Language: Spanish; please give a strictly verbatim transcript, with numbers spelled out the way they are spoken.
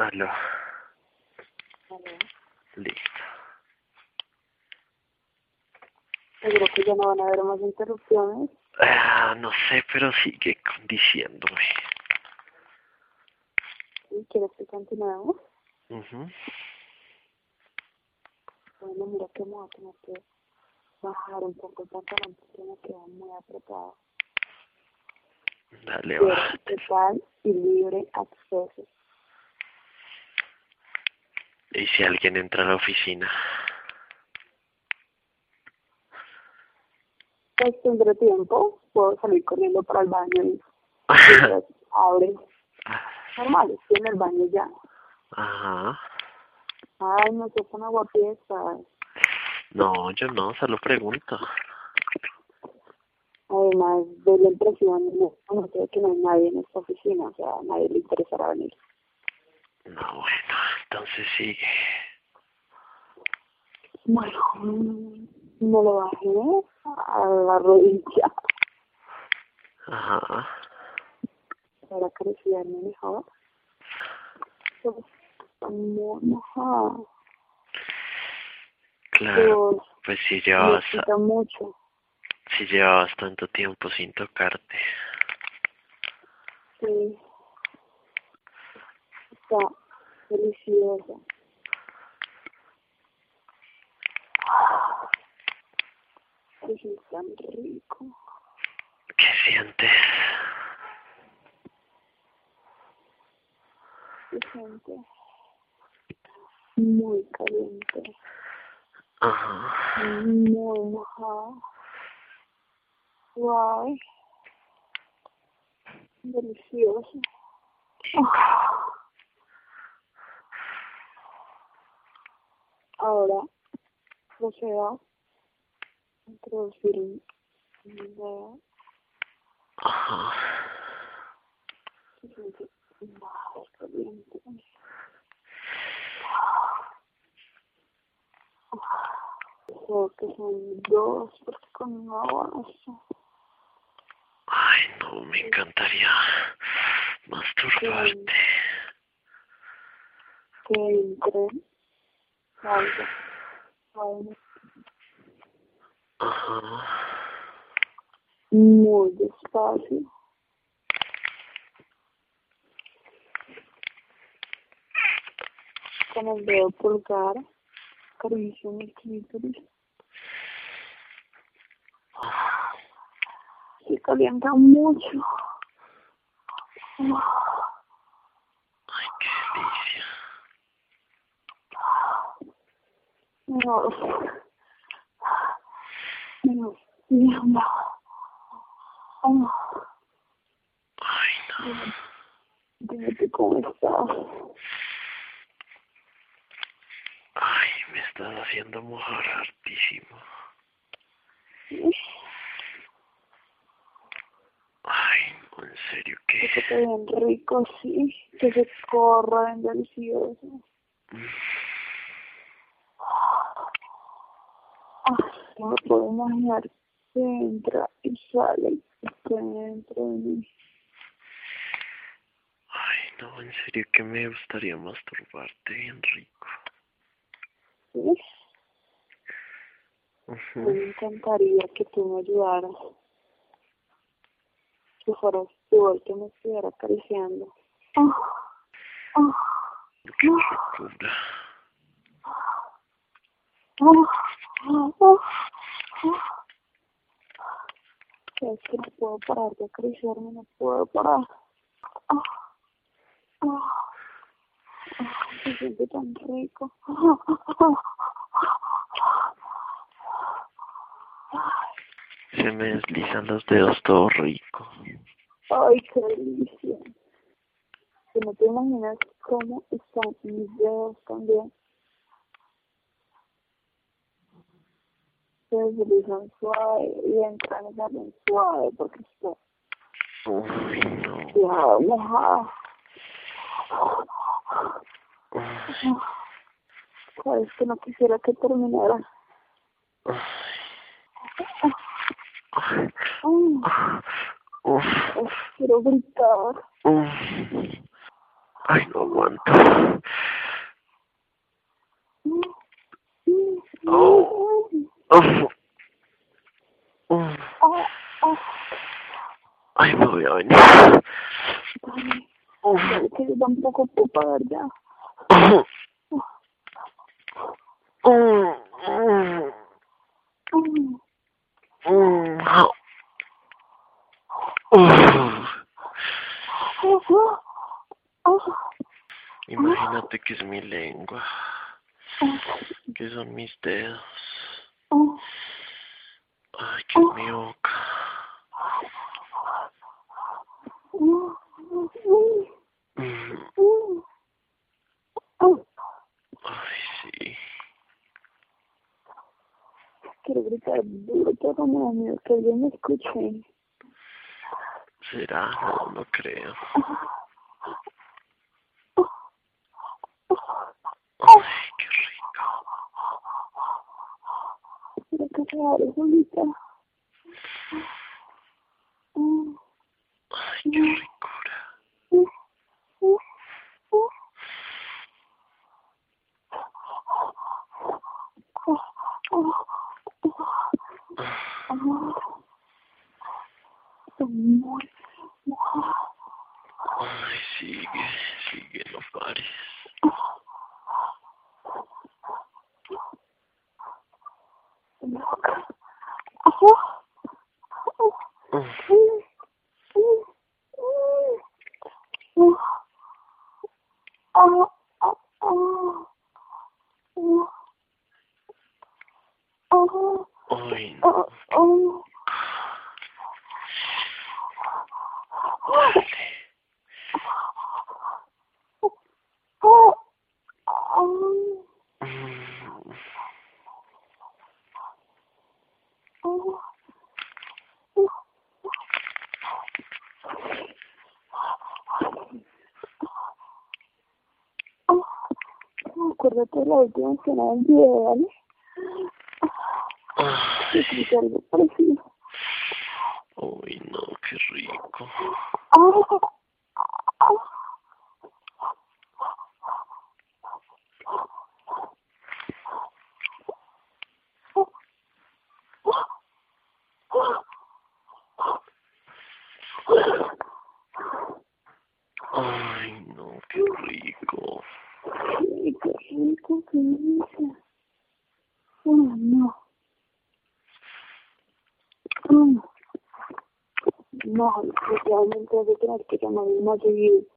Aló. Vale. Listo. Seguro que ya no van a haber más interrupciones. Ah, no sé, pero sigue diciéndome. ¿Y quieres que continuemos? Uh-huh. Bueno, mira que me voy a tener que bajar un poco el pantalón porque me queda muy apretado. Dale, Pero bájate. total y libre acceso. ¿Y si alguien entra a la oficina? Pues tendré tiempo, puedo salir corriendo para el baño y mientras abre. Normal, estoy en el baño ya. Ajá. Ay, no sé, son aguapiestas. No, yo no, solo pregunto. Además, doy la impresión, no, no sé, que no hay nadie en esta oficina, o sea, a nadie le interesará venir. No, bueno, entonces sigue. Bueno, mm, me lo bajé a la rodilla Ajá. para acariciarme mejor. Pues, está muy mojado. Claro, Pues, pues si me llevabas, quita mucho. si llevabas tanto tiempo sin tocarte. Sí, está deliciosa. Pues es tan rico. ¿Qué sientes? Se siente muy caliente, Ajá. muy mojado. Guay, delicioso. Ahora procedo a introducir un dedo. Ajá. Se siente más caliente. Creo que son dos, porque con una abrazo. Ay, no, me encantaría masturbarte. Que entre algo, algo Ajá. muy despacio. Con el dedo pulgar, acaricio mi clítoris. Se calienta mucho. Ay, qué delicia. No, no, no. Oh, Ay, no. dime tú cómo estás. Ay, me estás haciendo mojar hartísimo. Ay, no, en serio, ¿qué? Que te ven rico, sí. Que se corra bien delicioso. Ah, no me puedo imaginar que entra y sale y que dentro de mí. Ay, no, en serio que me gustaría masturbarte bien rico. ¿Sí? Uh-huh. Me encantaría que tú me ayudaras. Que fueras tú el que me estuviera acariciando. Oh, oh, Qué locura. oh, oh, oh, oh. Es que no puedo parar de acariciarme, no puedo parar. Oh, oh, oh. Se siente tan rico. Oh, oh, oh. Se me deslizan los dedos todo rico. Ay, qué delicia. Que no te imaginas cómo están mis dedos también. Se deslizan suave y entran también suave porque está Uy, no. ya mojada. Uy, Sabes que no quisiera que terminara. ay, ay, Mm, uf, quiero gritar. uf. Ay, no aguanto. Oh. Oh. Oh. Ay, me voy a bañar. Oh. Que yo tampoco puedo pagar ya. Oh. Oh. Oh. Oh. Oh. Imagínate que es mi lengua, que son mis dedos. Ay, que es mi boca. Ay, sí. Quiero gritar duro, pero me da miedo que alguien me escuche. ¿Será? No, no creo. Ay, qué rico. Quiero que se abre solita. Ay, qué ricura. Muy mojada. Ay, sigue, sigue, no pares. Ay, no. Acuérdate de la última que me envié, ¿vale? Ay, Es algo parecido. uy, no, qué rico. Ay, no, qué rico. Qué rico, rico, qué rico. Oh, no. Mm. No, realmente voy a tener que llamar más seguido.